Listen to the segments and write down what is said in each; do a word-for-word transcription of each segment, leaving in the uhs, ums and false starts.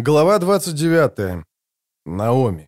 Глава двадцать девятая. Наоми.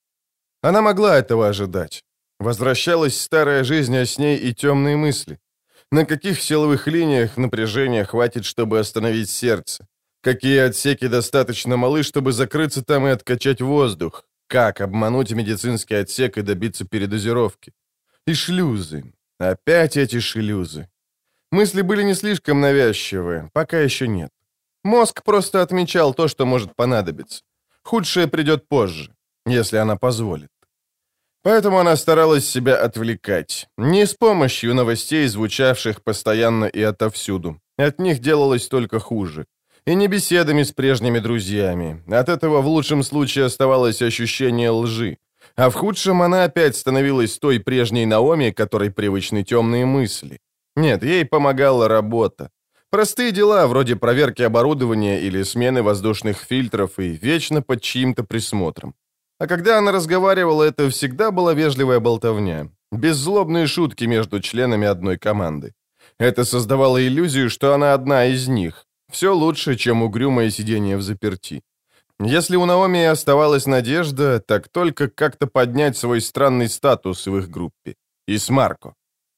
Она могла этого ожидать. Возвращалась старая жизнь, а с ней и темные мысли. На каких силовых линиях напряжения хватит, чтобы остановить сердце? Какие отсеки достаточно малы, чтобы закрыться там и откачать воздух? Как обмануть медицинский отсек и добиться передозировки? И шлюзы. Опять эти шлюзы. Мысли были не слишком навязчивые, пока еще нет. Мозг просто отмечал то, что может понадобиться. Худшее придет позже, если она позволит. Поэтому она старалась себя отвлекать. Не с помощью новостей, звучавших постоянно и отовсюду. От них делалось только хуже. И не беседами с прежними друзьями. От этого в лучшем случае оставалось ощущение лжи. А в худшем она опять становилась той прежней Наоми, которой привычны темные мысли. Нет, ей помогала работа. Простые дела, вроде проверки оборудования или смены воздушных фильтров, и вечно под чьим-то присмотром. А когда она разговаривала, это всегда была вежливая болтовня, беззлобные шутки между членами одной команды. Это создавало иллюзию, что она одна из них. Все лучше, чем угрюмое сидение взаперти. Если у Наоми и оставалась надежда, так только как-то поднять свой странный статус в их группе. И с Марко.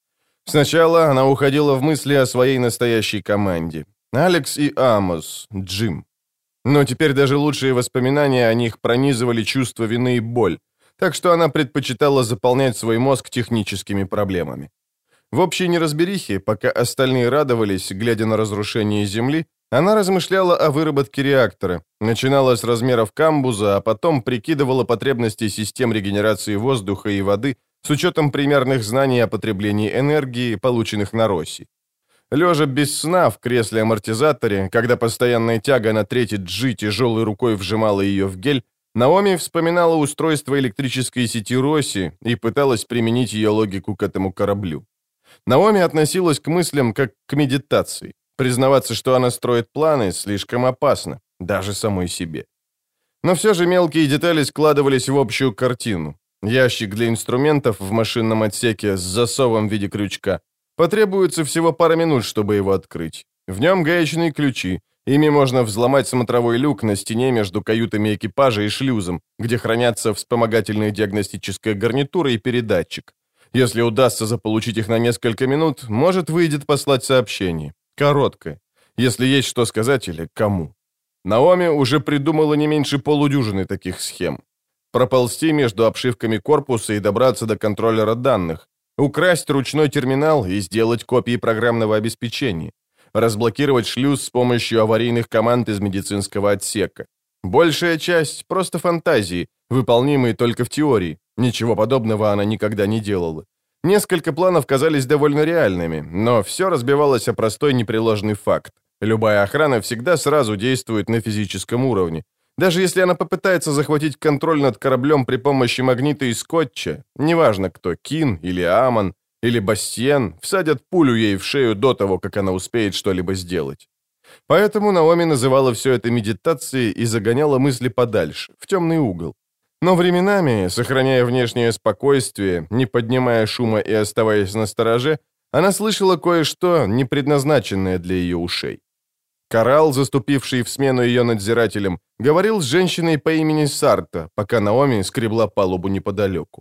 Сначала она уходила в мысли о своей настоящей команде. Алекс и Амос, Джим. Но теперь даже лучшие воспоминания о них пронизывали чувство вины и боль, так что она предпочитала заполнять свой мозг техническими проблемами. В общей неразберихе, пока остальные радовались, глядя на разрушение Земли, она размышляла о выработке реактора, начинала с размеров камбуза, а потом прикидывала потребности систем регенерации воздуха и воды с учетом примерных знаний о потреблении энергии, полученных на Росси. Лежа без сна в кресле-амортизаторе, когда постоянная тяга на третий джи тяжелой рукой вжимала ее в гель, Наоми вспоминала устройство электрической сети Росси и пыталась применить ее логику к этому кораблю. Наоми относилась к мыслям как к медитации. Признаваться, что она строит планы, слишком опасно, даже самой себе. Но все же мелкие детали складывались в общую картину. Ящик для инструментов в машинном отсеке с засовом в виде крючка. Потребуется всего пара минут, чтобы его открыть. В нем гаечные ключи. Ими можно взломать смотровой люк на стене между каютами экипажа и шлюзом, где хранятся вспомогательная диагностическая гарнитура и передатчик. Если удастся заполучить их на несколько минут, может, выйдет послать сообщение. Короткое. Если есть что сказать или кому. Наоми уже придумала не меньше полудюжины таких схем. Проползти между обшивками корпуса и добраться до контроллера данных. Украсть ручной терминал и сделать копии программного обеспечения. Разблокировать шлюз с помощью аварийных команд из медицинского отсека. Большая часть — просто фантазии, выполнимые только в теории. Ничего подобного она никогда не делала. Несколько планов казались довольно реальными, но все разбивалось о простой непреложный факт. Любая охрана всегда сразу действует на физическом уровне. Даже если она попытается захватить контроль над кораблем при помощи магнита и скотча, неважно кто, Кин или Амон, или Бастиен, всадят пулю ей в шею до того, как она успеет что-либо сделать. Поэтому Наоми называла все это медитацией и загоняла мысли подальше, в темный угол. Но временами, сохраняя внешнее спокойствие, не поднимая шума и оставаясь настороже, она слышала кое-что, не предназначенное для ее ушей. Коралл, заступивший в смену ее надзирателем, говорил с женщиной по имени Сарта, пока Наоми скребла палубу неподалеку.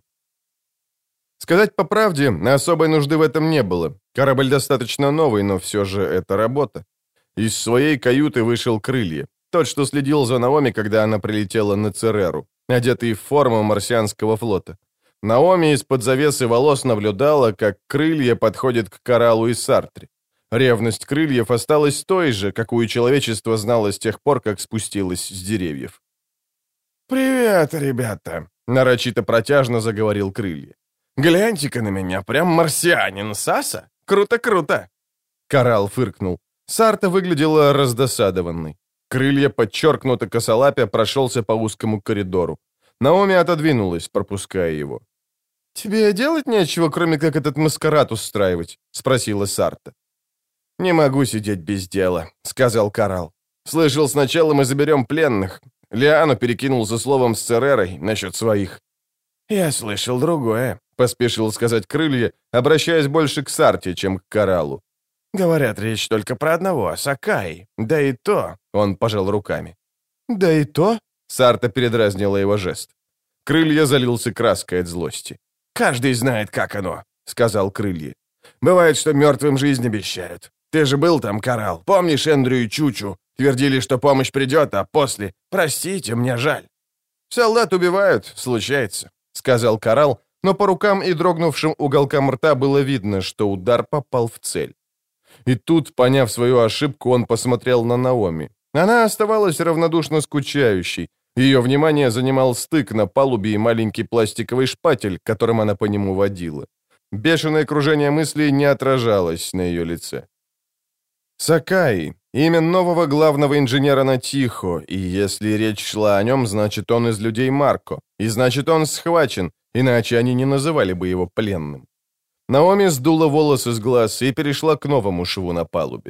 Сказать по правде, особой нужды в этом не было. Корабль достаточно новый, но все же это работа. Из своей каюты вышел Крылья, тот, что следил за Наоми, когда она прилетела на Цереру, одетый в форму марсианского флота. Наоми из-под завесы волос наблюдала, как Крылья подходит к Кораллу и Сартре. Ревность Крыльев осталась той же, какую человечество знало с тех пор, как спустилось с деревьев. «Привет, ребята!» — нарочито протяжно заговорил Крылья. «Гляньте-ка на меня, прям марсианин, Саса! Круто-круто!» Коралл фыркнул. Сарта выглядела раздосадованной. Крылья, подчеркнуто косолапя, прошелся по узкому коридору. Наоми отодвинулась, пропуская его. «Тебе делать нечего, кроме как этот маскарад устраивать?» — спросила Сарта. «Не могу сидеть без дела», — сказал Коралл. «Слышал, сначала мы заберем пленных. Лиану перекинул за словом с Церерой насчет своих». «Я слышал другое», — поспешил сказать Крылья, обращаясь больше к Сарте, чем к Кораллу. «Говорят, речь только про одного, Сакаи. Да и то...» — он пожал руками. «Да и то», — Сарта передразнила его жест. Крылья залился краской от злости. «Каждый знает, как оно», — сказал Крылья. «Бывает, что мертвым жизнь обещают. Ты же был там, Коралл. Помнишь Эндрю и Чучу? Твердили, что помощь придет, а после «Простите, мне жаль». «Солдат убивают, случается», — сказал Коралл, но по рукам и дрогнувшим уголкам рта было видно, что удар попал в цель. И тут, поняв свою ошибку, он посмотрел на Наоми. Она оставалась равнодушно скучающей. Ее внимание занимал стык на палубе и маленький пластиковый шпатель, которым она по нему водила. Бешеное кружение мыслей не отражалось на ее лице. Сакаи — имя нового главного инженера на Тихо, и если речь шла о нем, значит, он из людей Марко, и значит, он схвачен, иначе они не называли бы его пленным. Наоми сдула волосы с глаз и перешла к новому шву на палубе.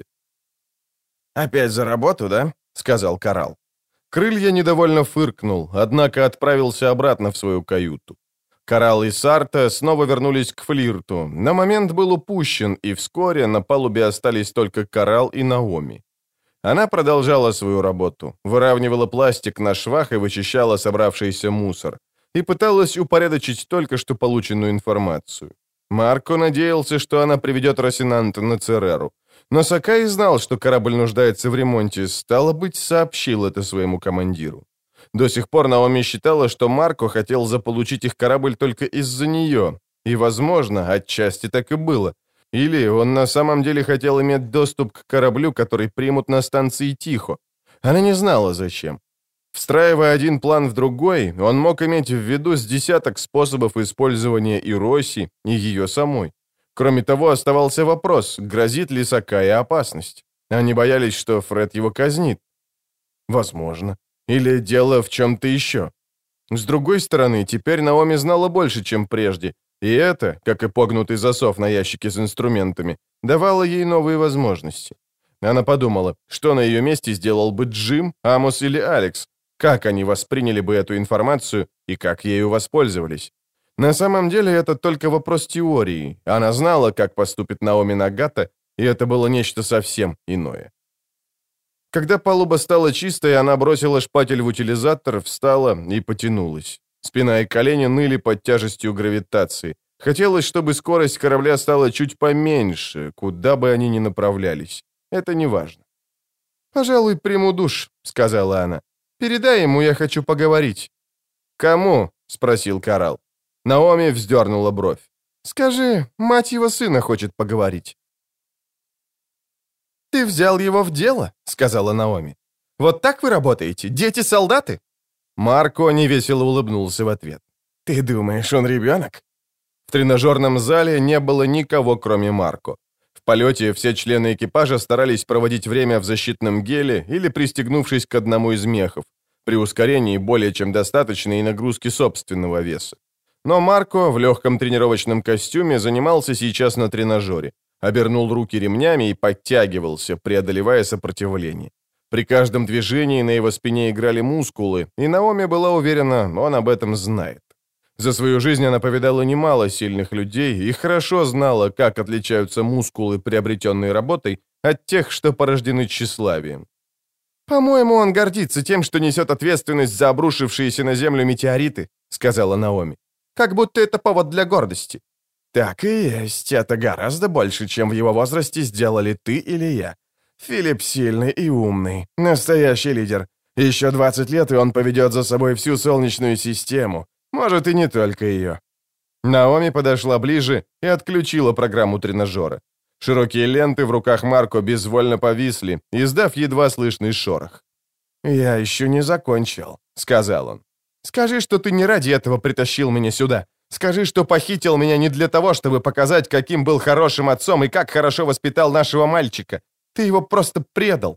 «Опять за работу, да?» — сказал Коралл. Крылья недовольно фыркнул, однако отправился обратно в свою каюту. Коралл и Сарта снова вернулись к флирту, но момент был упущен, и вскоре на палубе остались только Коралл и Наоми. Она продолжала свою работу, выравнивала пластик на швах и вычищала собравшийся мусор, и пыталась упорядочить только что полученную информацию. Марко надеялся, что она приведет Росинанта на Цереру, но Сакаи знал, что корабль нуждается в ремонте, стало быть, сообщил это своему командиру. До сих пор Наоми считала, что Марко хотел заполучить их корабль только из-за нее, и, возможно, отчасти так и было. Или он на самом деле хотел иметь доступ к кораблю, который примут на станции Тихо. Она не знала, зачем. Встраивая один план в другой, он мог иметь в виду с десяток способов использования и Росси, и ее самой. Кроме того, оставался вопрос, грозит ли Сакаи опасность. Они боялись, что Фред его казнит. Возможно. Или дело в чем-то еще. С другой стороны, теперь Наоми знала больше, чем прежде, и это, как и погнутый засов на ящике с инструментами, давало ей новые возможности. Она подумала, что на ее месте сделал бы Джим, Амос или Алекс, как они восприняли бы эту информацию и как ею воспользовались. На самом деле это только вопрос теории. Она знала, как поступит Наоми Нагата, и это было нечто совсем иное. Когда палуба стала чистой, она бросила шпатель в утилизатор, встала и потянулась. Спина и колени ныли под тяжестью гравитации. Хотелось, чтобы скорость корабля стала чуть поменьше, куда бы они ни направлялись. Это не важно. «Пожалуй, приму душ», — сказала она. «Передай ему, я хочу поговорить». «Кому?» — спросил Коралл. Наоми вздернула бровь. «Скажи, мать его сына хочет поговорить». «Ты взял его в дело?» — сказала Наоми. «Вот так вы работаете? Дети-солдаты?» Марко невесело улыбнулся в ответ. «Ты думаешь, он ребенок?» В тренажерном зале не было никого, кроме Марко. В полете все члены экипажа старались проводить время в защитном геле или пристегнувшись к одному из мехов, при ускорении более чем достаточной нагрузки собственного веса. Но Марко в легком тренировочном костюме занимался сейчас на тренажере, обернул руки ремнями и подтягивался, преодолевая сопротивление. При каждом движении на его спине играли мускулы, и Наоми была уверена, он об этом знает. За свою жизнь она повидала немало сильных людей и хорошо знала, как отличаются мускулы, приобретенные работой, от тех, что порождены тщеславием. «По-моему, он гордится тем, что несет ответственность за обрушившиеся на землю метеориты», — сказала Наоми. «Как будто это повод для гордости». «Так и есть. Это гораздо больше, чем в его возрасте сделали ты или я. Филипп сильный и умный. Настоящий лидер. Еще двадцать лет, и он поведет за собой всю Солнечную систему. Может, и не только ее». Наоми подошла ближе и отключила программу тренажера. Широкие ленты в руках Марко безвольно повисли, издав едва слышный шорох. «Я еще не закончил», — сказал он. «Скажи, что ты не ради этого притащил меня сюда. Скажи, что похитил меня не для того, чтобы показать, каким был хорошим отцом и как хорошо воспитал нашего мальчика. Ты его просто предал».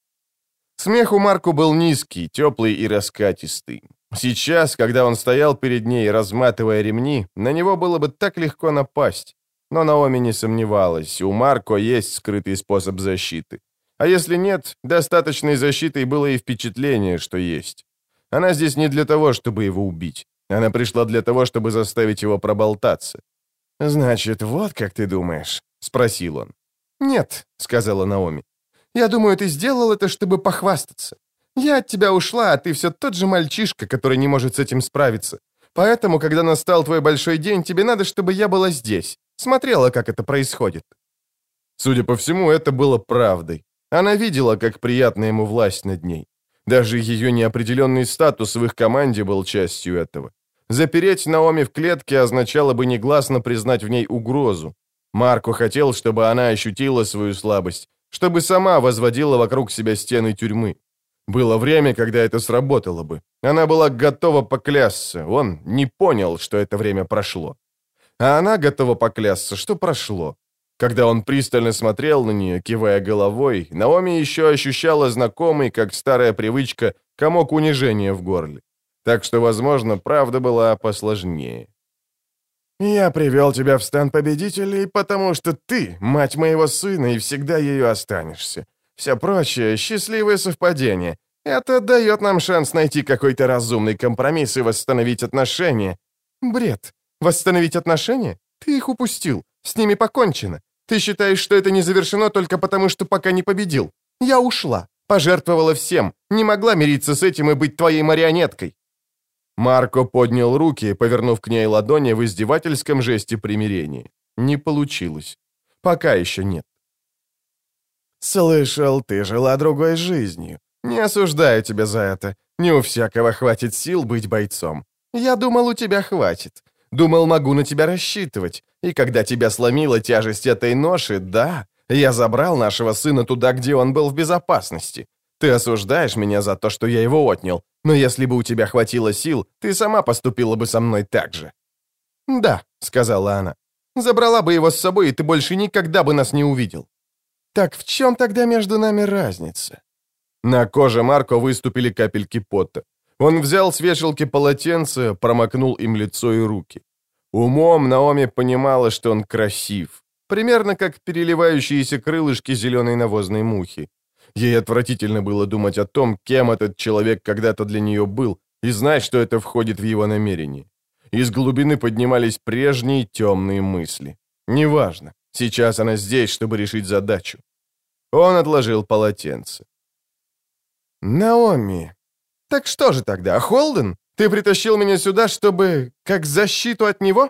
Смех у Марко был низкий, теплый и раскатистый. Сейчас, когда он стоял перед ней, разматывая ремни, на него было бы так легко напасть. Но Наоми не сомневалась, у Марко есть скрытый способ защиты. А если нет, достаточной защитой было и впечатление, что есть. Она здесь не для того, чтобы его убить. Она пришла для того, чтобы заставить его проболтаться. «Значит, вот как ты думаешь?» — спросил он. «Нет», — сказала Наоми. «Я думаю, ты сделал это, чтобы похвастаться. Я от тебя ушла, а ты все тот же мальчишка, который не может с этим справиться. Поэтому, когда настал твой большой день, тебе надо, чтобы я была здесь. Смотрела, как это происходит». Судя по всему, это было правдой. Она видела, как приятна ему власть над ней. Даже ее неопределенный статус в их команде был частью этого. Запереть Наоми в клетке означало бы негласно признать в ней угрозу. Марко хотел, чтобы она ощутила свою слабость, чтобы сама возводила вокруг себя стены тюрьмы. Было время, когда это сработало бы. Она была готова поклясться. Он не понял, что это время прошло. А она готова поклясться, что прошло. Когда он пристально смотрел на нее, кивая головой, Наоми еще ощущала знакомый, как старая привычка, комок унижения в горле. Так что, возможно, правда была посложнее. «Я привел тебя в стан победителей, потому что ты, мать моего сына, и всегда ею останешься. Все прочее — счастливое совпадение. Это дает нам шанс найти какой-то разумный компромисс и восстановить отношения». «Бред. Восстановить отношения? Ты их упустил. С ними покончено. Ты считаешь, что это не завершено только потому, что пока не победил? Я ушла, пожертвовала всем, не могла мириться с этим и быть твоей марионеткой». Марко поднял руки, повернув к ней ладони в издевательском жесте примирения. Не получилось. Пока еще нет. «Слышал, ты жила другой жизнью. Не осуждаю тебя за это. Не у всякого хватит сил быть бойцом. Я думал, у тебя хватит. Думал, могу на тебя рассчитывать. И когда тебя сломила тяжесть этой ноши, да, я забрал нашего сына туда, где он был в безопасности. Ты осуждаешь меня за то, что я его отнял, но если бы у тебя хватило сил, ты сама поступила бы со мной так же». «Да», — сказала она, — «забрала бы его с собой, и ты больше никогда бы нас не увидел». «Так в чем тогда между нами разница?» На коже Марко выступили капельки пота. Он взял с вешалки полотенце, промокнул им лицо и руки. Умом Наоми понимала, что он красив, примерно как переливающиеся крылышки зеленой навозной мухи. Ей отвратительно было думать о том, кем этот человек когда-то для нее был, и знать, что это входит в его намерение. Из глубины поднимались прежние темные мысли. Неважно, сейчас она здесь, чтобы решить задачу. Он отложил полотенце. «Наоми, так что же тогда, Холден? Ты притащил меня сюда, чтобы... как защиту от него?»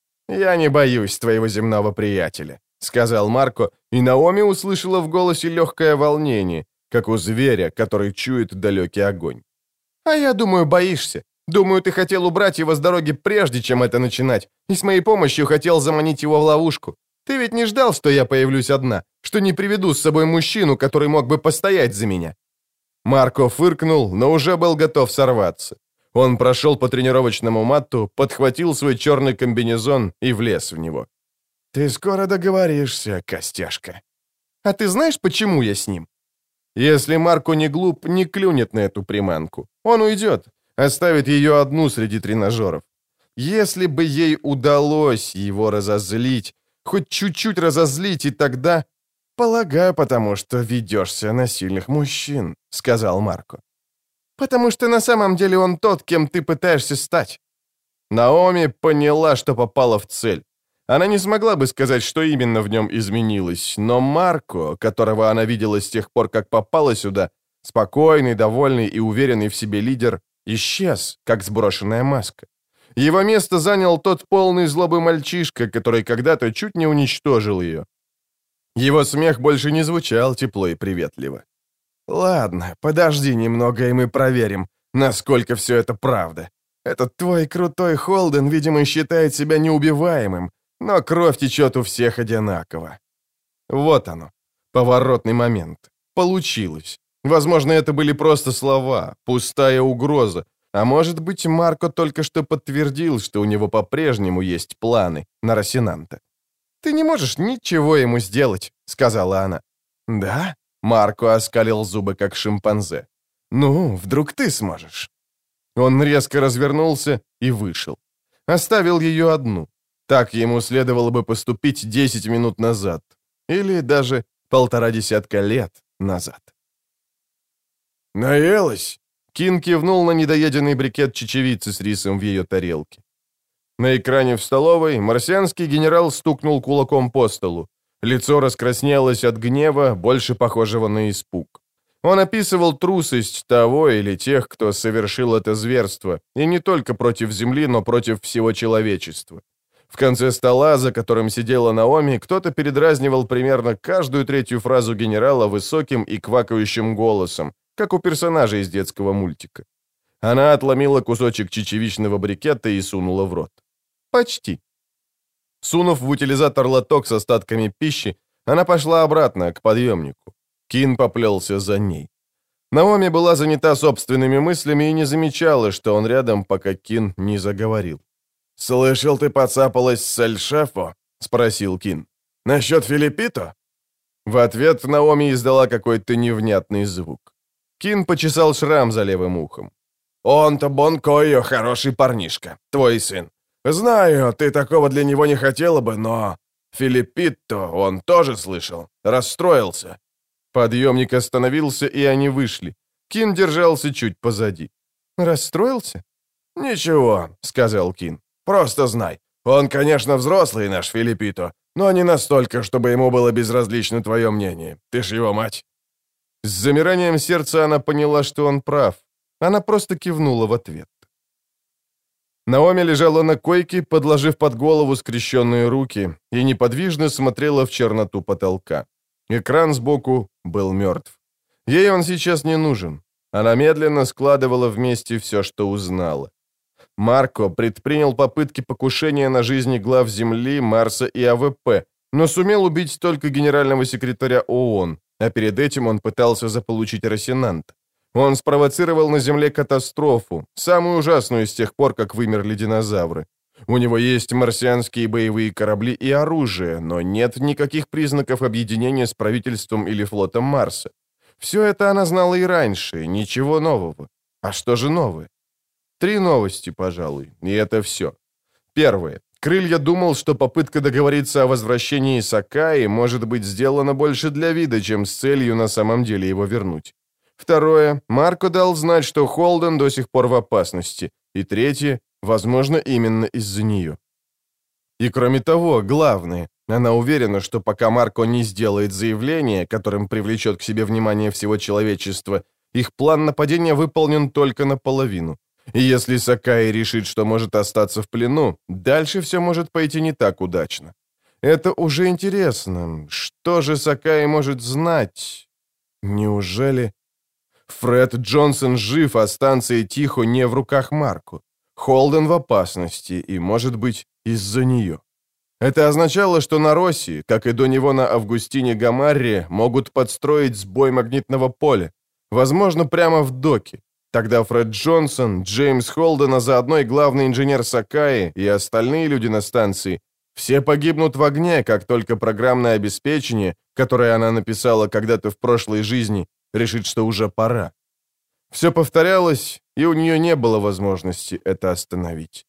«Я не боюсь твоего земного приятеля», — сказал Марко, и Наоми услышала в голосе легкое волнение, как у зверя, который чует далекий огонь. «А я думаю, боишься. Думаю, ты хотел убрать его с дороги прежде, чем это начинать, и с моей помощью хотел заманить его в ловушку. Ты ведь не ждал, что я появлюсь одна, что не приведу с собой мужчину, который мог бы постоять за меня». Марко фыркнул, но уже был готов сорваться. Он прошел по тренировочному матту, подхватил свой черный комбинезон и влез в него. «Ты скоро договоришься, Костяшка». «А ты знаешь, почему я с ним?» Если Марко не глуп, не клюнет на эту приманку. Он уйдет, оставит ее одну среди тренажеров. Если бы ей удалось его разозлить, хоть чуть-чуть разозлить, и тогда... «Полагаю, потому что ведешься на сильных мужчин», — сказал Марко. «Потому что на самом деле он тот, кем ты пытаешься стать». Наоми поняла, что попала в цель. Она не смогла бы сказать, что именно в нем изменилось, но Марко, которого она видела с тех пор, как попала сюда, спокойный, довольный и уверенный в себе лидер, исчез, как сброшенная маска. Его место занял тот полный злобы мальчишка, который когда-то чуть не уничтожил ее. Его смех больше не звучал тепло и приветливо. «Ладно, подожди немного, и мы проверим, насколько все это правда. Этот твой крутой Холден, видимо, считает себя неубиваемым, но кровь течет у всех одинаково». Вот оно, поворотный момент. Получилось. Возможно, это были просто слова, пустая угроза, а может быть, Марко только что подтвердил, что у него по-прежнему есть планы на Росинанта. «Ты не можешь ничего ему сделать», — сказала она. «Да?» — Марко оскалил зубы, как шимпанзе. «Ну, вдруг ты сможешь?» Он резко развернулся и вышел. Оставил ее одну. Так ему следовало бы поступить десять минут назад. Или даже полтора десятка лет назад. «Наелась?» Кин кивнул на недоеденный брикет чечевицы с рисом в ее тарелке. На экране в столовой марсианский генерал стукнул кулаком по столу. Лицо раскраснелось от гнева, больше похожего на испуг. Он описывал трусость того или тех, кто совершил это зверство, и не только против Земли, но против всего человечества. В конце стола, за которым сидела Наоми, кто-то передразнивал примерно каждую третью фразу генерала высоким и квакающим голосом, как у персонажа из детского мультика. Она отломила кусочек чечевичного брикета и сунула в рот. Почти. Сунув в утилизатор лоток с остатками пищи, она пошла обратно, к подъемнику. Кин поплелся за ней. Наоми была занята собственными мыслями и не замечала, что он рядом, пока Кин не заговорил. «Слышал, ты поцапалась с Эль-Шефо?» — спросил Кин. «Насчет Филиппито?» В ответ Наоми издала какой-то невнятный звук. Кин почесал шрам за левым ухом. «Он-то Бонкойо хороший парнишка, твой сын. Знаю, ты такого для него не хотела бы, но... Филиппито он тоже слышал. Расстроился». Подъемник остановился, и они вышли. Кин держался чуть позади. «Расстроился?» «Ничего», — сказал Кин. «Просто знай, он, конечно, взрослый наш Филиппито, но не настолько, чтобы ему было безразлично твое мнение. Ты ж его мать». С замиранием сердца она поняла, что он прав. Она просто кивнула в ответ. Наоми лежала на койке, подложив под голову скрещенные руки, и неподвижно смотрела в черноту потолка. Экран сбоку был мертв. Ей он сейчас не нужен. Она медленно складывала вместе все, что узнала. Марко предпринял попытки покушения на жизни глав Земли, Марса и А В П, но сумел убить только генерального секретаря ООН, а перед этим он пытался заполучить Росинанта. Он спровоцировал на Земле катастрофу, самую ужасную с тех пор, как вымерли динозавры. У него есть марсианские боевые корабли и оружие, но нет никаких признаков объединения с правительством или флотом Марса. Все это она знала и раньше, ничего нового. А что же новое? Три новости, пожалуй, и это все. Первое. Крылья думал, что попытка договориться о возвращении Сакаи может быть сделана больше для вида, чем с целью на самом деле его вернуть. Второе. Марко дал знать, что Холден до сих пор в опасности. И третье. Возможно, именно из-за нее. И кроме того, главное, она уверена, что пока Марко не сделает заявление, которым привлечет к себе внимание всего человечества, их план нападения выполнен только наполовину. И если Сакаи решит, что может остаться в плену, дальше все может пойти не так удачно. Это уже интересно. Что же Сакаи может знать? Неужели... Фред Джонсон жив, а станция Тихо не в руках Марко. Холден в опасности, и, может быть, из-за нее. Это означало, что на России, как и до него на Августине Гамарре, могут подстроить сбой магнитного поля. Возможно, прямо в доке. Тогда Фред Джонсон, Джеймс Холден, а заодно и главный инженер Сакаи и остальные люди на станции все погибнут в огне, как только программное обеспечение, которое она написала когда-то в прошлой жизни, решит, что уже пора. Все повторялось, и у нее не было возможности это остановить.